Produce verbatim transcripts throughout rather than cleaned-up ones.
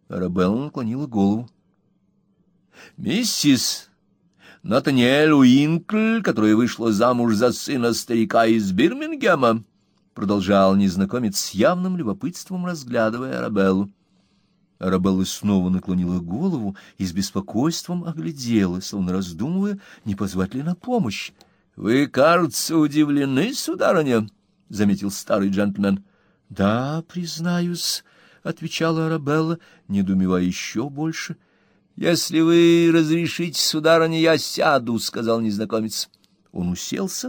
Арабелла наклонила голову. «Миссис Натаниэль Уинкль, которая вышла замуж за сына старика из Бирмингема», — продолжал незнакомец с явным любопытством, разглядывая Арабеллу. Арабелла снова наклонила голову и с беспокойством оглядела, словно раздумывая, не позвать ли на помощь. — Вы, кажется, удивлены, сударыня? — заметил старый джентльмен. — Да, признаюсь, — отвечала Арабелла, недоумевая еще больше. — Если вы разрешите, сударыня, я сяду, — сказал незнакомец. Он уселся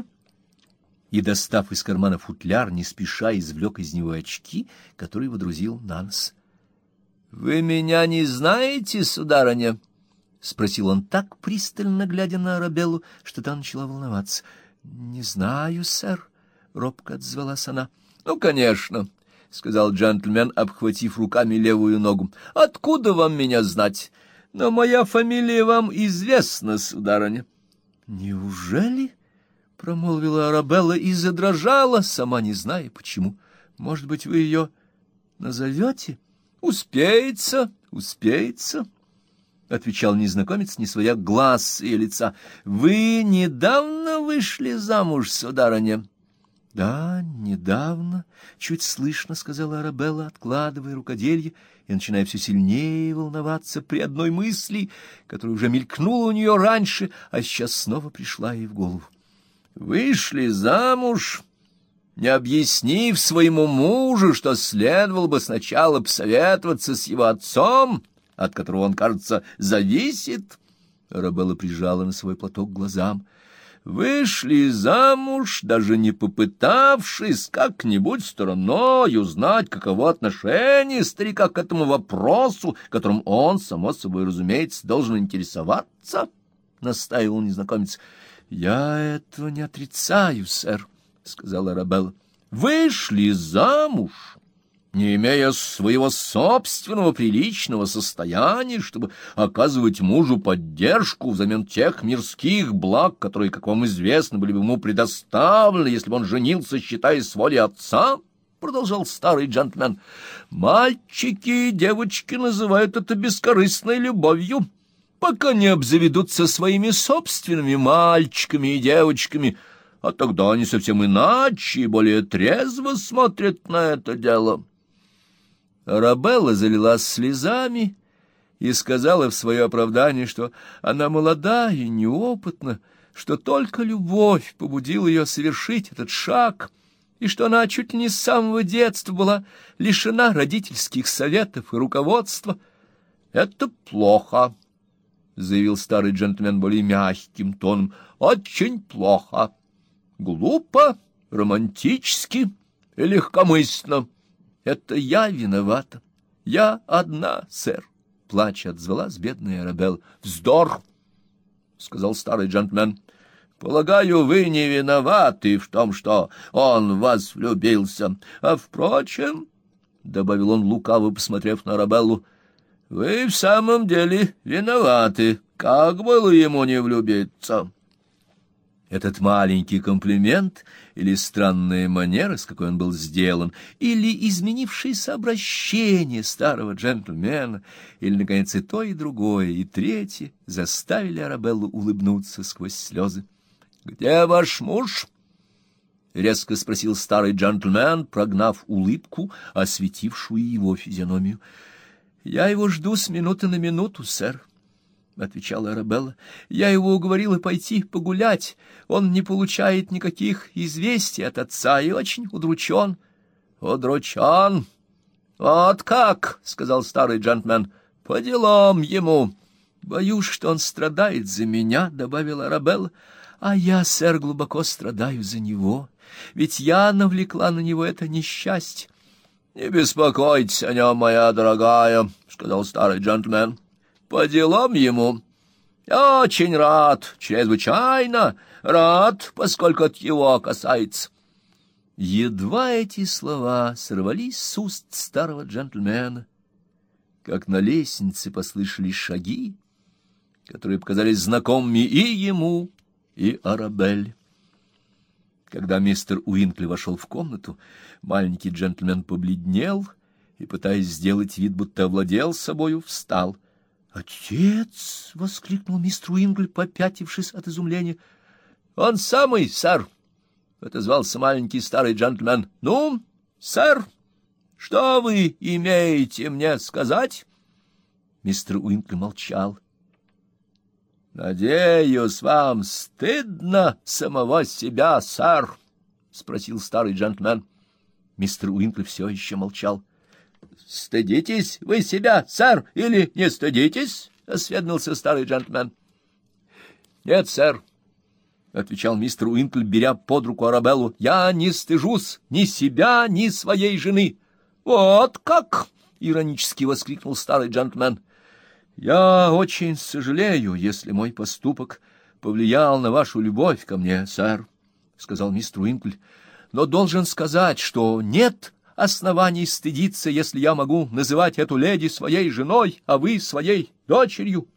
и, достав из кармана футляр, не спеша извлек из него очки, которые водрузил на нос. — Вы меня не знаете, сударыня? — спросил он так пристально, глядя на Арабеллу, что та начала волноваться. — Не знаю, сэр, — робко отзвалась она. — Ну, конечно, — сказал джентльмен, обхватив руками левую ногу. — Откуда вам меня знать? Но моя фамилия вам известна, сударыня. — Неужели? — промолвила Арабелла и задрожала, сама не зная почему. — Может быть, вы ее назовете? — Успеется, успеется, — отвечал незнакомец, не своя глаз с ее лица. — Вы недавно вышли замуж, сударыня? — Да, недавно, — чуть слышно сказала Арабелла, откладывая рукоделье и начиная все сильнее волноваться при одной мысли, которая уже мелькнула у нее раньше, а сейчас снова пришла ей в голову. — Вышли замуж, не объяснив своему мужу, что следовало бы сначала посоветоваться с его отцом, от которого он, кажется, зависит. Арабелла прижала на свой платок к глазам. Вышли замуж, даже не попытавшись как-нибудь стороной узнать, каково отношение старика к этому вопросу, которым он, само собой разумеется, должен интересоваться, — настаивал незнакомец. — Я этого не отрицаю, сэр, — сказала Арабелла. — Вышли замуж, не имея своего собственного приличного состояния, чтобы оказывать мужу поддержку взамен тех мирских благ, которые, как вам известно, были бы ему предоставлены, если бы он женился, считая с волей отца, — продолжал старый джентльмен. — Мальчики и девочки называют это бескорыстной любовью, пока не обзаведутся своими собственными мальчиками и девочками, а тогда они совсем иначе и более трезво смотрят на это дело. Арабелла залилась слезами и сказала в свое оправдание, что она молода и неопытна, что только любовь побудила ее совершить этот шаг, и что она чуть ли не с самого детства была лишена родительских советов и руководства. — Это плохо, — заявил старый джентльмен более мягким тоном, — очень плохо. Глупо, романтически и легкомысленно. Это я виновата. Я одна, сэр, — плача отзвалась бедная Арабелла. — Вздор, — сказал старый джентльмен. — Полагаю, вы не виноваты в том, что он в вас влюбился. А, впрочем, — добавил он, лукаво посмотрев на Арабеллу, — вы в самом деле виноваты. Как было ему не влюбиться? Этот маленький комплимент или странная манера, с какой он был сделан, или изменившееся обращение старого джентльмена, или, наконец, и то, и другое, и третье, заставили Арабеллу улыбнуться сквозь слезы. — Где ваш муж? — резко спросил старый джентльмен, прогнав улыбку, осветившую его физиономию. — Я его жду с минуты на минуту, сэр, — отвечала Арабелла. — Я его уговорила пойти погулять. Он не получает никаких известий от отца и очень удручен. — Удручен? Вот как, — сказал старый джентльмен. — По делам ему. — Боюсь, что он страдает за меня, — добавила Арабелла. — А я, сэр, глубоко страдаю за него, ведь я навлекла на него это несчастье. — Не беспокойтесь о нем, моя дорогая, — сказал старый джентльмен. — По делам ему. Я очень рад, чрезвычайно рад, поскольку от его касается. Едва эти слова сорвались с уст старого джентльмена, как на лестнице послышались шаги, которые показались знакомыми и ему, и Арабелле. Когда мистер Уинкли вошел в комнату, маленький джентльмен побледнел и, пытаясь сделать вид, будто овладел собою, встал. «Отец!» — воскликнул мистер Уинкль, попятившись от изумления. «Он самый, сэр!» — отозвался маленький старый джентльмен. «Ну, сэр, что вы имеете мне сказать?» Мистер Уинкль молчал. «Надеюсь, вам стыдно самого себя, сэр?» — спросил старый джентльмен. Мистер Уинкль все еще молчал. «Стыдитесь вы себя, сэр, или не стыдитесь?» — осведомился старый джентльмен. «Нет, сэр», — отвечал мистер Уинкль, беря под руку Арабеллу, — «я не стыжусь ни себя, ни своей жены». «Вот как!» — иронически воскликнул старый джентльмен. «Я очень сожалею, если мой поступок повлиял на вашу любовь ко мне, сэр», — сказал мистер Уинкль, — «но должен сказать, что нет оснований стыдиться, если я могу называть эту леди своей женой, а вы своей дочерью».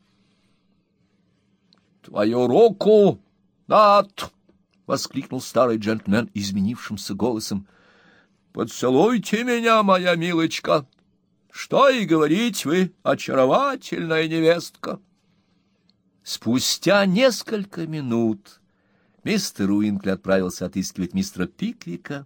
«Твою руку, Нат!» — воскликнул старый джентльмен изменившимся голосом. «Поцелуйте меня, моя милочка! Что и говорить, вы очаровательная невестка!» Спустя несколько минут мистер Уинкль отправился отыскивать мистера Пиквика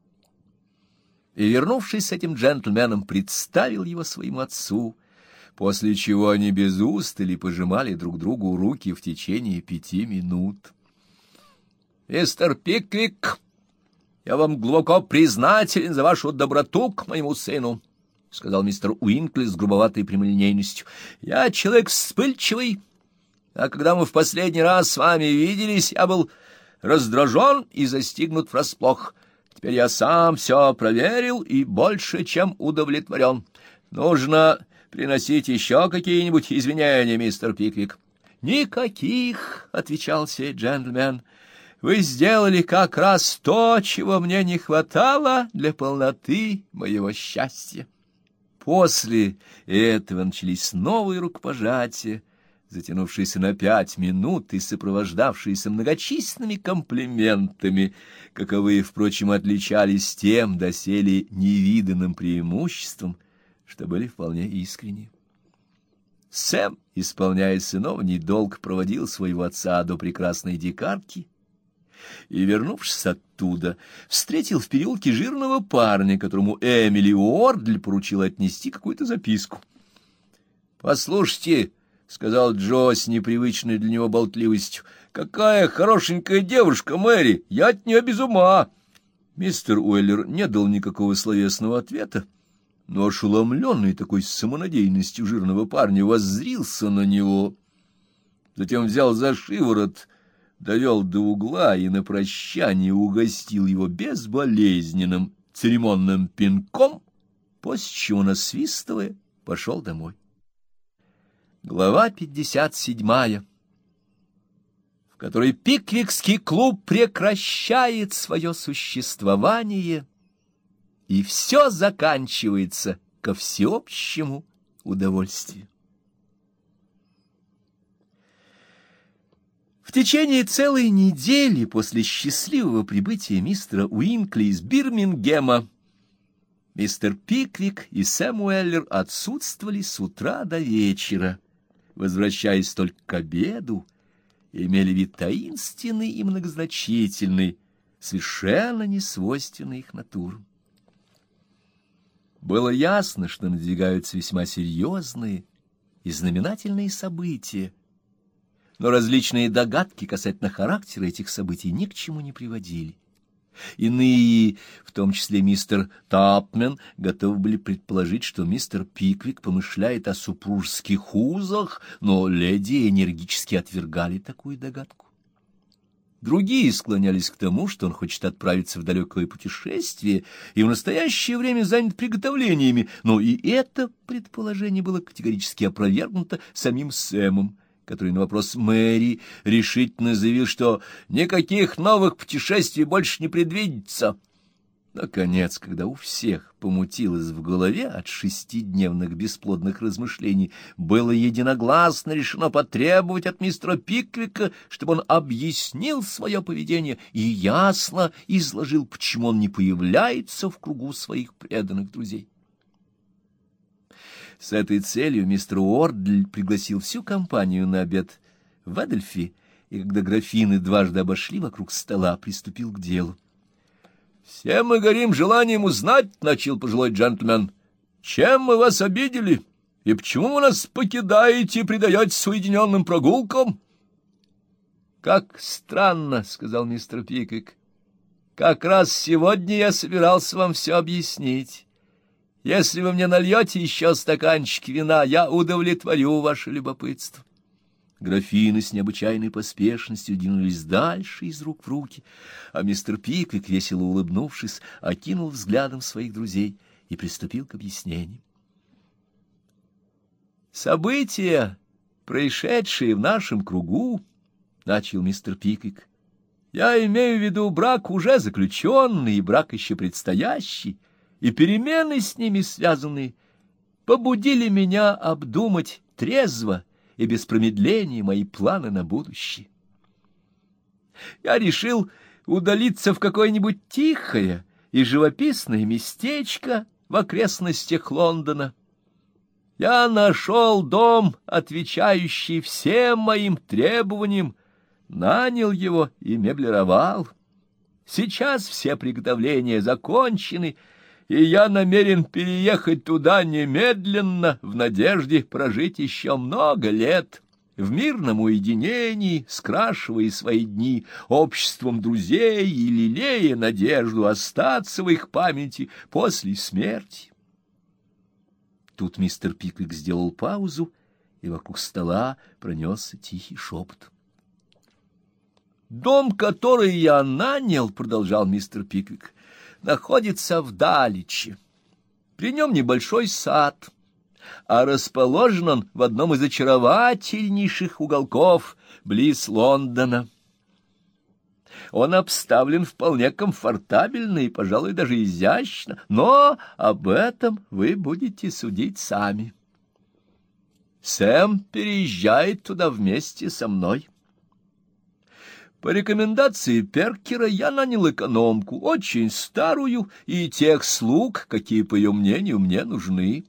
и, вернувшись с этим джентльменом, представил его своему отцу, после чего они без устали пожимали друг другу руки в течение пяти минут. «Мистер Пиквик, я вам глубоко признателен за вашу доброту к моему сыну», — сказал мистер Уинкль с грубоватой прямолинейностью. «Я человек вспыльчивый, а когда мы в последний раз с вами виделись, я был раздражен и застигнут врасплох. Теперь я сам все проверил и больше чем удовлетворен. Нужно приносить еще какие-нибудь извинения, мистер Пиквик». «Никаких», — отвечал сей джентльмен. «Вы сделали как раз то, чего мне не хватало для полноты моего счастья». После этого начались новые рукопожатия, затянувшиеся на пять минут и сопровождавшиеся многочисленными комплиментами, каковые, впрочем, отличались тем доселе невиданным преимуществом, что были вполне искренни. Сэм, исполняя сыновний долг, проводил своего отца до прекрасной дикарки и, вернувшись оттуда, встретил в переулке жирного парня, которому Эмили Уордль поручила отнести какую-то записку. «Послушайте», — сказал Джо с непривычной для него болтливостью, — «какая хорошенькая девушка Мэри! Я от нее без ума!» Мистер Уэллер не дал никакого словесного ответа, но, ошеломленный такой самонадеянностью жирного парня, воззрился на него, затем взял за шиворот, довел до угла и на прощание угостил его безболезненным церемонным пинком, после чего, насвистывая, пошел домой. Глава пятьдесят седьмая, в которой Пиквикский клуб прекращает свое существование, и все заканчивается ко всеобщему удовольствию. В течение целой недели после счастливого прибытия мистера Уинкли из Бирмингема мистер Пиквик и Сэм Уэллер отсутствовали с утра до вечера, возвращаясь только к обеду, и имели вид таинственный и многозначительный, совершенно несвойственный их натурам. Было ясно, что надвигаются весьма серьезные и знаменательные события, но различные догадки касательно характера этих событий ни к чему не приводили. Иные, в том числе мистер Тапмен, готовы были предположить, что мистер Пиквик помышляет о супружеских узах, но леди энергически отвергали такую догадку. Другие склонялись к тому, что он хочет отправиться в далекое путешествие и в настоящее время занят приготовлениями, но и это предположение было категорически опровергнуто самим Сэмом, который на вопрос Мэри решительно заявил, что никаких новых путешествий больше не предвидится. Наконец, когда у всех помутилось в голове от шестидневных бесплодных размышлений, было единогласно решено потребовать от мистера Пиквика, чтобы он объяснил свое поведение и ясно изложил, почему он не появляется в кругу своих преданных друзей. С этой целью мистер Уордль пригласил всю компанию на обед в Адельфи, и когда графины дважды обошли вокруг стола, приступил к делу. — Все мы горим желанием узнать, — начал пожилой джентльмен, — чем мы вас обидели, и почему вы нас покидаете и предаетесь уединенным прогулкам? — Как странно, — сказал мистер Пиквик. — Как раз сегодня я собирался вам все объяснить. Если вы мне нальете еще стаканчик вина, я удовлетворю ваше любопытство. Графины с необычайной поспешностью двинулись дальше из рук в руки, а мистер Пиквик, весело улыбнувшись, окинул взглядом своих друзей и приступил к объяснению. «События, происшедшие в нашем кругу, — начал мистер Пиквик, — я имею в виду брак уже заключенный и брак еще предстоящий, и перемены с ними связанные, побудили меня обдумать трезво и без промедления мои планы на будущее. Я решил удалиться в какое-нибудь тихое и живописное местечко в окрестностях Лондона. Я нашел дом, отвечающий всем моим требованиям, нанял его и меблировал. Сейчас все приготовления закончены, и я намерен переехать туда немедленно, в надежде прожить еще много лет, в мирном уединении, скрашивая свои дни обществом друзей и лелея надежду остаться в их памяти после смерти. Тут мистер Пиквик сделал паузу, и вокруг стола пронесся тихий шепот. «Дом, который я нанял, — продолжал мистер Пиквик, — находится в Даличе. При нем небольшой сад, а расположен он в одном из очаровательнейших уголков близ Лондона. Он обставлен вполне комфортабельно и, пожалуй, даже изящно, но об этом вы будете судить сами. Сэм переезжает туда вместе со мной. По рекомендации Перкера я нанял экономку, очень старую, и тех слуг, какие, по ее мнению, мне нужны.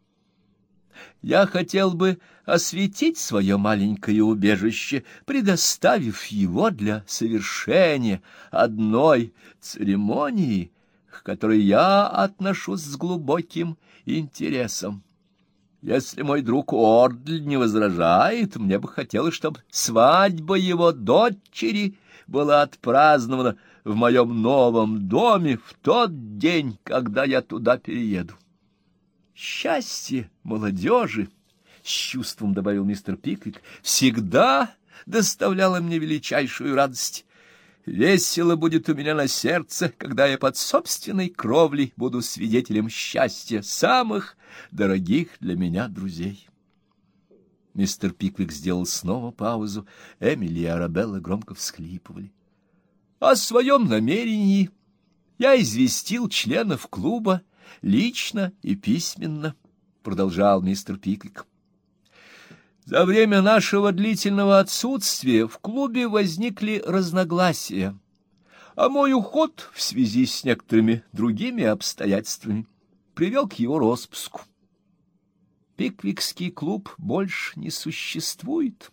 Я хотел бы осветить свое маленькое убежище, предоставив его для совершения одной церемонии, к которой я отношусь с глубоким интересом. Если мой друг Уордль не возражает, мне бы хотелось, чтобы свадьба его дочери была отпразднована в моем новом доме в тот день, когда я туда перееду. Счастье молодежи, — с чувством добавил мистер Пиквик, — всегда доставляло мне величайшую радость. Весело будет у меня на сердце, когда я под собственной кровлей буду свидетелем счастья самых дорогих для меня друзей. Мистер Пиквик сделал снова паузу. Эмили и Арабелла громко всхлипывали. О своем намерении я известил членов клуба лично и письменно, — продолжал мистер Пиквик. За время нашего длительного отсутствия в клубе возникли разногласия, а мой уход в связи с некоторыми другими обстоятельствами привел к его роспуску. Пиквикский клуб больше не существует.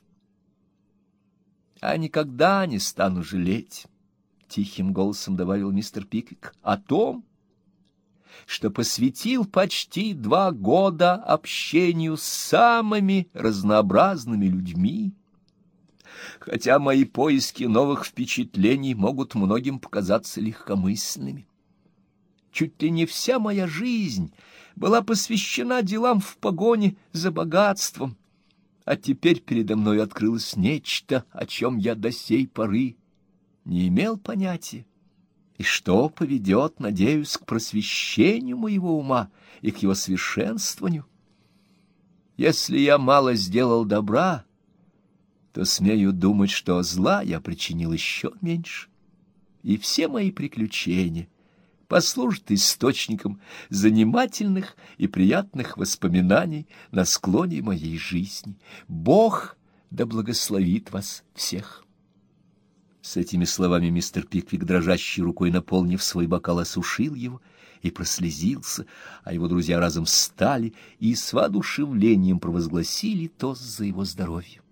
А никогда не стану жалеть, — тихим голосом добавил мистер Пиквик, — о том, что посвятил почти два года общению с самыми разнообразными людьми. Хотя мои поиски новых впечатлений могут многим показаться легкомысленными. Чуть ли не вся моя жизнь была посвящена делам в погоне за богатством, а теперь передо мной открылось нечто, о чем я до сей поры не имел понятия, и что поведет, надеюсь, к просвещению моего ума и к его совершенствованию. Если я мало сделал добра, то смею думать, что зла я причинил еще меньше, и все мои приключения послужат источником занимательных и приятных воспоминаний на склоне моей жизни. Бог да благословит вас всех. С этими словами мистер Пиквик, дрожащей рукой наполнив свой бокал, осушил его и прослезился, а его друзья разом встали и с воодушевлением провозгласили тост за его здоровье.